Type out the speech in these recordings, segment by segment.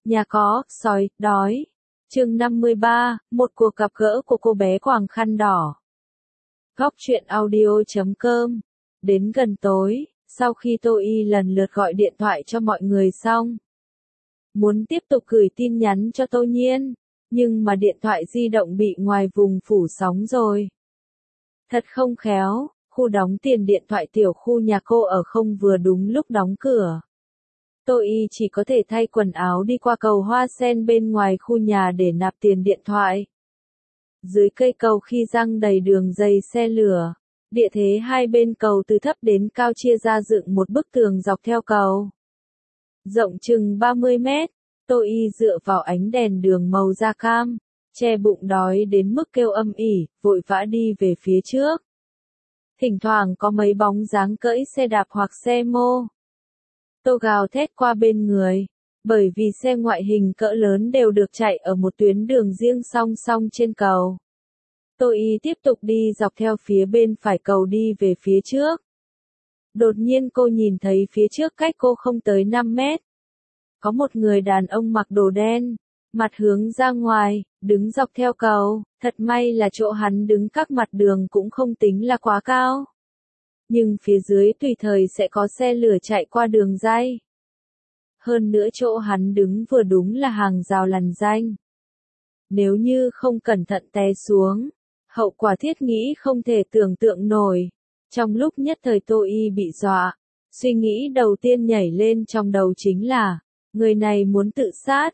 Nhà có, sói, đói. Chương 53, một cuộc gặp gỡ của cô bé quàng khăn đỏ. Góc truyện audio.com. Đến gần tối, sau khi Tô Y lần lượt gọi điện thoại cho mọi người xong, muốn tiếp tục gửi tin nhắn cho Tô Nhiên, nhưng mà điện thoại di động bị ngoài vùng phủ sóng rồi. Thật không khéo, khu đóng tiền điện thoại tiểu khu nhà cô ở không vừa đúng lúc đóng cửa. Tô Y chỉ có thể thay quần áo đi qua cầu hoa sen bên ngoài khu nhà để nạp tiền điện thoại. Dưới cây cầu khi răng đầy đường dây xe lửa, địa thế hai bên cầu từ thấp đến cao chia ra dựng một bức tường dọc theo cầu. Rộng chừng 30 mét, Tô Y dựa vào ánh đèn đường màu da cam, che bụng đói đến mức kêu âm ỉ, vội vã đi về phía trước. Thỉnh thoảng có mấy bóng dáng cưỡi xe đạp hoặc xe mô tô gào thét qua bên người, bởi vì xe ngoại hình cỡ lớn đều được chạy ở một tuyến đường riêng song song trên cầu. Tô Y tiếp tục đi dọc theo phía bên phải cầu đi về phía trước. Đột nhiên cô nhìn thấy phía trước cách cô không tới 5 mét. Có một người đàn ông mặc đồ đen, mặt hướng ra ngoài, đứng dọc theo cầu, thật may là chỗ hắn đứng cách mặt đường cũng không tính là quá cao. Nhưng phía dưới tùy thời sẽ có xe lửa chạy qua đường ray. Hơn nữa chỗ hắn đứng vừa đúng là hàng rào lằn ranh. Nếu như không cẩn thận té xuống, hậu quả thiết nghĩ không thể tưởng tượng nổi. Trong lúc nhất thời Tô Y bị dọa, suy nghĩ đầu tiên nhảy lên trong đầu chính là, người này muốn tự sát,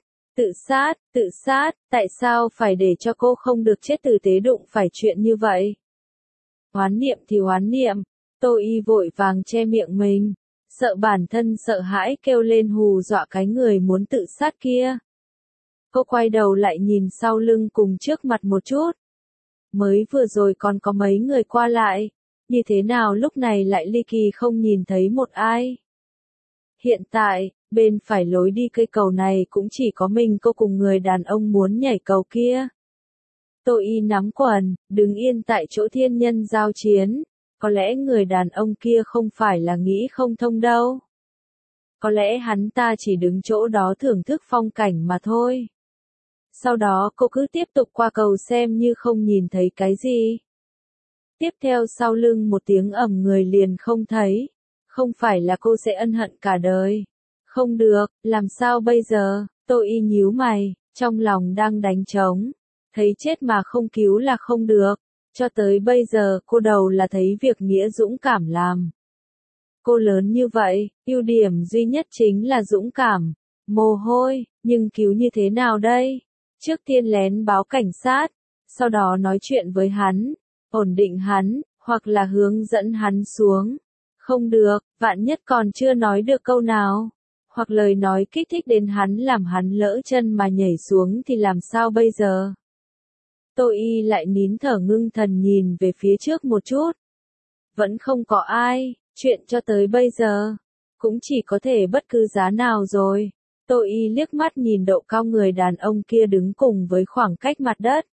tại sao phải để cho cô không được chết tử tế đụng phải chuyện như vậy? Hoán niệm thì hoán niệm. Tô Y vội vàng che miệng mình, sợ bản thân sợ hãi kêu lên hù dọa cái người muốn tự sát kia. Cô quay đầu lại nhìn sau lưng cùng trước mặt một chút. Mới vừa rồi còn có mấy người qua lại, như thế nào lúc này lại ly kỳ không nhìn thấy một ai. Hiện tại, bên phải lối đi cây cầu này cũng chỉ có mình cô cùng người đàn ông muốn nhảy cầu kia. Tô Y nắm quần, đứng yên tại chỗ thiên nhân giao chiến. Có lẽ người đàn ông kia không phải là nghĩ không thông đâu. Có lẽ hắn ta chỉ đứng chỗ đó thưởng thức phong cảnh mà thôi. Sau đó cô cứ tiếp tục qua cầu xem như không nhìn thấy cái gì. Tiếp theo sau lưng một tiếng ầm người liền không thấy. Không phải là cô sẽ ân hận cả đời. Không được, làm sao bây giờ? Tô Y nhíu mày, trong lòng đang đánh trống. Thấy chết mà không cứu là không được. Cho tới bây giờ cô đầu là thấy việc nghĩa dũng cảm làm. Cô lớn như vậy, ưu điểm duy nhất chính là dũng cảm, mồ hôi, nhưng cứu như thế nào đây? Trước tiên lén báo cảnh sát, sau đó nói chuyện với hắn, ổn định hắn, hoặc là hướng dẫn hắn xuống. Không được, vạn nhất còn chưa nói được câu nào, hoặc lời nói kích thích đến hắn làm hắn lỡ chân mà nhảy xuống thì làm sao bây giờ? Tô Y lại nín thở ngưng thần nhìn về phía trước một chút. Vẫn không có ai, chuyện cho tới bây giờ, cũng chỉ có thể bất cứ giá nào rồi. Tô Y liếc mắt nhìn độ cao người đàn ông kia đứng cùng với khoảng cách mặt đất.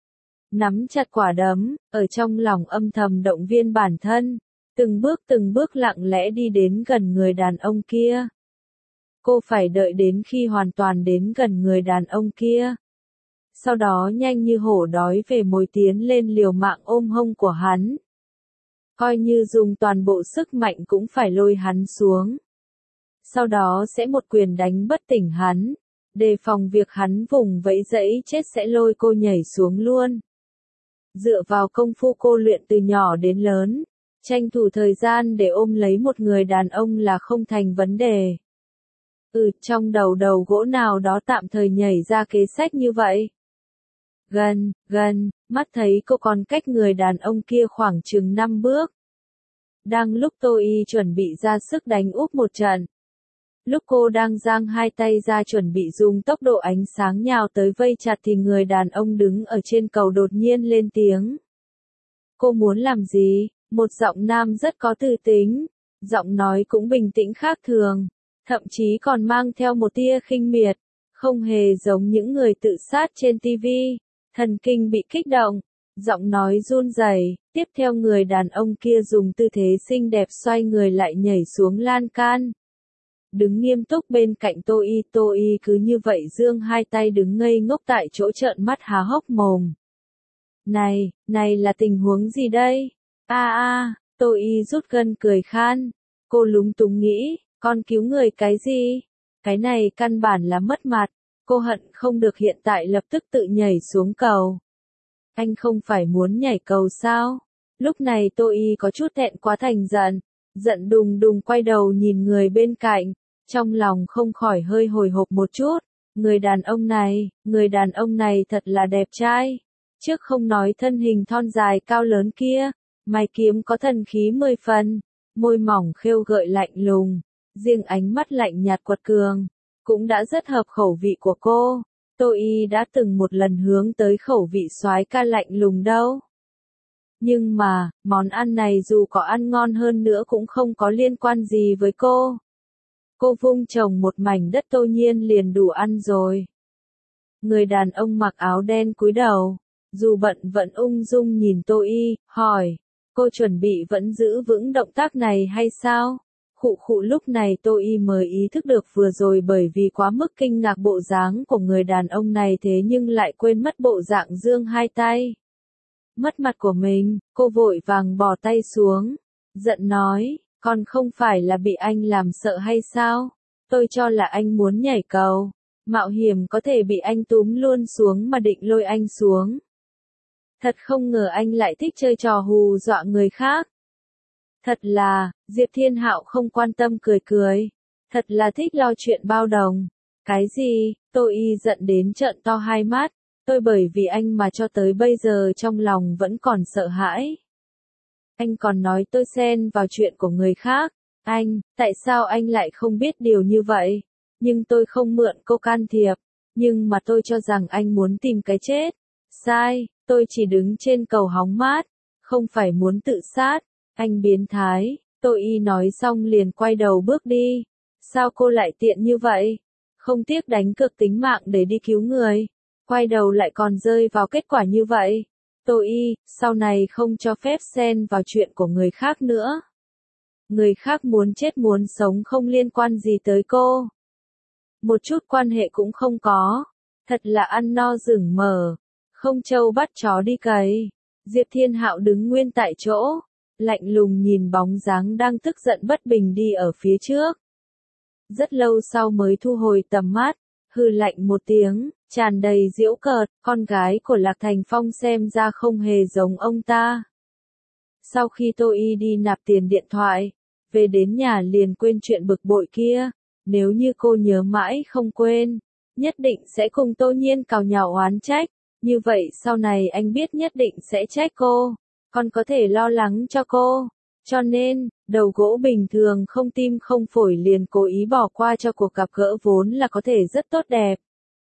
Nắm chặt quả đấm, ở trong lòng âm thầm động viên bản thân, từng bước lặng lẽ đi đến gần người đàn ông kia. Cô phải đợi đến khi hoàn toàn đến gần người đàn ông kia. Sau đó nhanh như hổ đói về mồi tiến lên liều mạng ôm hông của hắn. Coi như dùng toàn bộ sức mạnh cũng phải lôi hắn xuống. Sau đó sẽ một quyền đánh bất tỉnh hắn, đề phòng việc hắn vùng vẫy dẫy chết sẽ lôi cô nhảy xuống luôn. Dựa vào công phu cô luyện từ nhỏ đến lớn, tranh thủ thời gian để ôm lấy một người đàn ông là không thành vấn đề. Trong đầu gỗ nào đó tạm thời nhảy ra kế sách như vậy. Gần, mắt thấy cô còn cách người đàn ông kia khoảng chừng 5 bước. Đang lúc Tô Y chuẩn bị ra sức đánh úp một trận. Lúc cô đang giang hai tay ra chuẩn bị dùng tốc độ ánh sáng nhào tới vây chặt thì người đàn ông đứng ở trên cầu đột nhiên lên tiếng. Cô muốn làm gì? Một giọng nam rất có tư tính, giọng nói cũng bình tĩnh khác thường, thậm chí còn mang theo một tia khinh miệt, không hề giống những người tự sát trên TV. Thần kinh bị kích động, giọng nói run rẩy. Tiếp theo người đàn ông kia dùng tư thế xinh đẹp xoay người lại nhảy xuống lan can. đứng nghiêm túc bên cạnh Tô Y cứ như vậy giương hai tay đứng ngây ngốc tại chỗ trợn mắt há hốc mồm. Này là tình huống gì đây? Tô Y rút gân cười khan. Cô lúng túng nghĩ, con cứu người cái gì? Cái này căn bản là mất mặt. Cô hận không được hiện tại lập tức tự nhảy xuống cầu. Anh không phải muốn nhảy cầu sao? Lúc này Tô Y có chút thẹn quá thành giận. Giận đùng đùng quay đầu nhìn người bên cạnh. Trong lòng không khỏi hơi hồi hộp một chút. Người đàn ông này thật là đẹp trai. Trước không nói thân hình thon dài cao lớn kia, mày kiếm có thần khí 10 phần, môi mỏng khêu gợi lạnh lùng, riêng ánh mắt lạnh nhạt quật cường, cũng đã rất hợp khẩu vị của cô. Tô Y đã từng một lần hướng tới khẩu vị soái ca lạnh lùng đâu. Nhưng mà, món ăn này dù có ăn ngon hơn nữa cũng không có liên quan gì với cô. Cô vung trồng một mảnh đất Tô Nhiên liền đủ ăn rồi. Người đàn ông mặc áo đen cúi đầu, dù bận vẫn ung dung nhìn Tô Y, hỏi, cô chuẩn bị vẫn giữ vững động tác này hay sao? Khụ lúc này Tô Y mới ý thức được vừa rồi bởi vì quá mức kinh ngạc bộ dáng của người đàn ông này thế nhưng lại quên mất bộ dạng giương hai tay. Mất mặt của mình, cô vội vàng bỏ tay xuống, giận nói, còn không phải là bị anh làm sợ hay sao? Tôi cho là anh muốn nhảy cầu, mạo hiểm có thể bị anh túm luôn xuống mà định lôi anh xuống. Thật không ngờ anh lại thích chơi trò hù dọa người khác. Thật là, Diệp Thiên Hạo không quan tâm cười cười. Thật là thích lo chuyện bao đồng. Cái gì? Tô Y giận đến trợn to hai mắt. Tôi bởi vì anh mà cho tới bây giờ trong lòng vẫn còn sợ hãi. Anh còn nói tôi xen vào chuyện của người khác. Tại sao anh lại không biết điều như vậy? Nhưng tôi không mượn cô can thiệp. Nhưng mà tôi cho rằng anh muốn tìm cái chết. Sai, tôi chỉ đứng trên cầu hóng mát. Không phải muốn tự sát. Anh biến thái. Tô Y nói xong liền quay đầu bước đi. Sao cô lại tiện như vậy? Không tiếc đánh cược tính mạng để đi cứu người. Quay đầu lại còn rơi vào kết quả như vậy. Tô Y, sau này không cho phép xen vào chuyện của người khác nữa. Người khác muốn chết muốn sống không liên quan gì tới cô. Một chút quan hệ cũng không có. Thật là ăn no rừng mờ. Không trâu bắt chó đi cày. Diệp Thiên Hạo đứng nguyên tại chỗ. Lạnh lùng nhìn bóng dáng đang tức giận bất bình đi ở phía trước. Rất lâu sau mới thu hồi tầm mắt. Hừ lạnh một tiếng, tràn đầy giễu cợt, con gái của Lạc Thành Phong xem ra không hề giống ông ta. Sau khi Tô Y đi nạp tiền điện thoại, về đến nhà liền quên chuyện bực bội kia, nếu như cô nhớ mãi không quên, nhất định sẽ cùng Tô Nhiên càu nhàu oán trách, như vậy sau này anh biết nhất định sẽ trách cô, còn có thể lo lắng cho cô. Cho nên, đầu gỗ bình thường không tim không phổi liền cố ý bỏ qua cho cuộc gặp gỡ vốn là có thể rất tốt đẹp.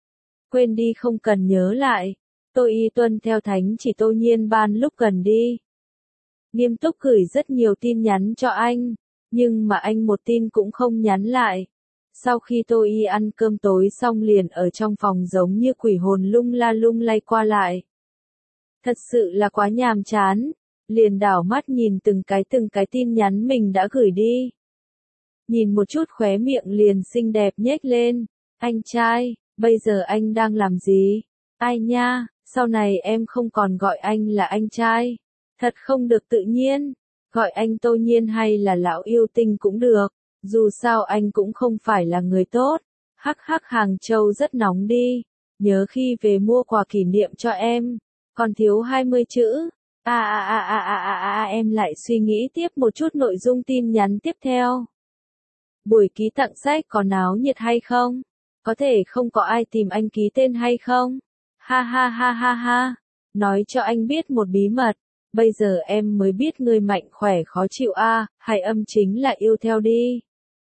Quên đi không cần nhớ lại. Tô Y tuân theo thánh chỉ Tô Nhiên ban lúc gần đi. Nghiêm túc gửi rất nhiều tin nhắn cho anh, nhưng mà anh một tin cũng không nhắn lại. Sau khi Tô Y ăn cơm tối xong liền ở trong phòng giống như quỷ hồn lung la lung lay qua lại. Thật sự là quá nhàm chán. Liền đảo mắt nhìn từng cái tin nhắn mình đã gửi đi. Nhìn một chút khóe miệng liền xinh đẹp nhếch lên. Anh trai, bây giờ anh đang làm gì? Ai nha, sau này em không còn gọi anh là anh trai. Thật không được tự nhiên. Gọi anh Tô Nhiên hay là lão yêu tinh cũng được. Dù sao anh cũng không phải là người tốt. Hắc hắc Hàng Châu rất nóng đi. Nhớ khi về mua quà kỷ niệm cho em. Còn thiếu 20 chữ. Em lại suy nghĩ tiếp một chút nội dung tin nhắn tiếp theo. Buổi ký tặng sách có náo nhiệt hay không? Có thể không có ai tìm anh ký tên hay không? Ha. Nói cho anh biết một bí mật. Bây giờ em mới biết người mạnh khỏe khó chịu hay âm chính là yêu theo đi.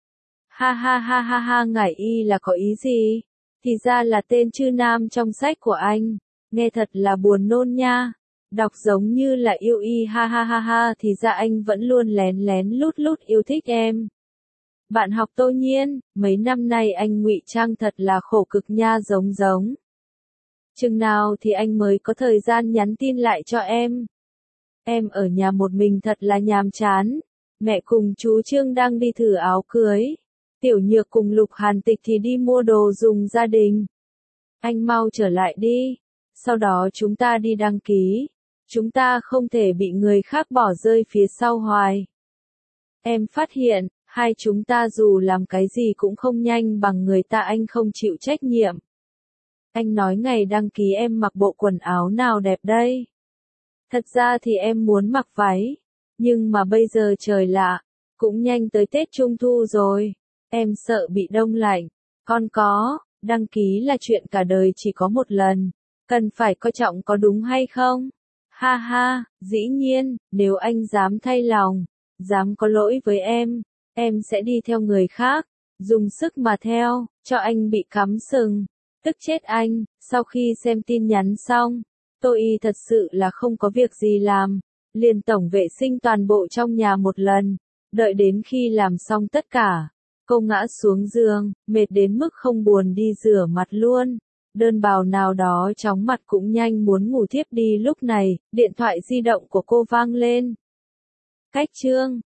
Ha, ngải y là có ý gì? Thì ra là tên chư nam trong sách của anh. Nghe thật là buồn nôn nha. Đọc giống như là yêu y ha, thì ra anh vẫn luôn lén lén lút yêu thích em. Bạn học Tô Nhiên, mấy năm nay anh ngụy trang thật là khổ cực nha giống. Chừng nào thì anh mới có thời gian nhắn tin lại cho em. Em ở nhà một mình thật là nhàm chán. Mẹ cùng chú Trương đang đi thử áo cưới. Tiểu Nhược cùng Lục Hàn Tịch thì đi mua đồ dùng gia đình. Anh mau trở lại đi. Sau đó chúng ta đi đăng ký. Chúng ta không thể bị người khác bỏ rơi phía sau hoài. Em phát hiện, hai chúng ta dù làm cái gì cũng không nhanh bằng người ta, anh không chịu trách nhiệm. Anh nói ngày đăng ký em mặc bộ quần áo nào đẹp đây? Thật ra thì em muốn mặc váy. Nhưng mà bây giờ trời lạ. Cũng nhanh tới Tết Trung Thu rồi. Em sợ bị đông lạnh. Con có, đăng ký là chuyện cả đời chỉ có một lần. Cần phải coi trọng có đúng hay không? Ha ha, dĩ nhiên, nếu anh dám thay lòng, dám có lỗi với em sẽ đi theo người khác, dùng sức mà theo, cho anh bị cắm sừng. Tức chết anh, sau khi xem tin nhắn xong, Tô Y thật sự là không có việc gì làm, liền tổng vệ sinh toàn bộ trong nhà một lần, đợi đến khi làm xong tất cả, cô ngã xuống giường, mệt đến mức không buồn đi rửa mặt luôn. Đơn bào nào đó chóng mặt cũng nhanh muốn ngủ thiếp đi, lúc này, điện thoại di động của cô vang lên. Cách chương